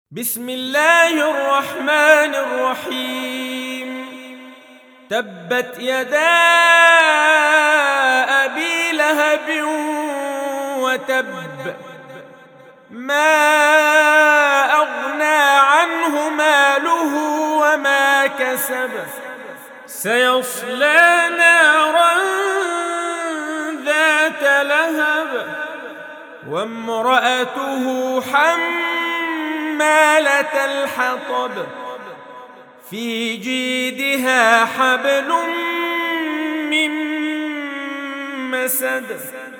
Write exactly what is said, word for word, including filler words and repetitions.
بسم الله الرحمن الرحيم. تبت يدا أبي لهب وتب، ما أغنى عنه ماله وما كسب، سيصلى نارا ذات لهب، وامرأته حمالة الحطب، في جيدها حبل من مسد.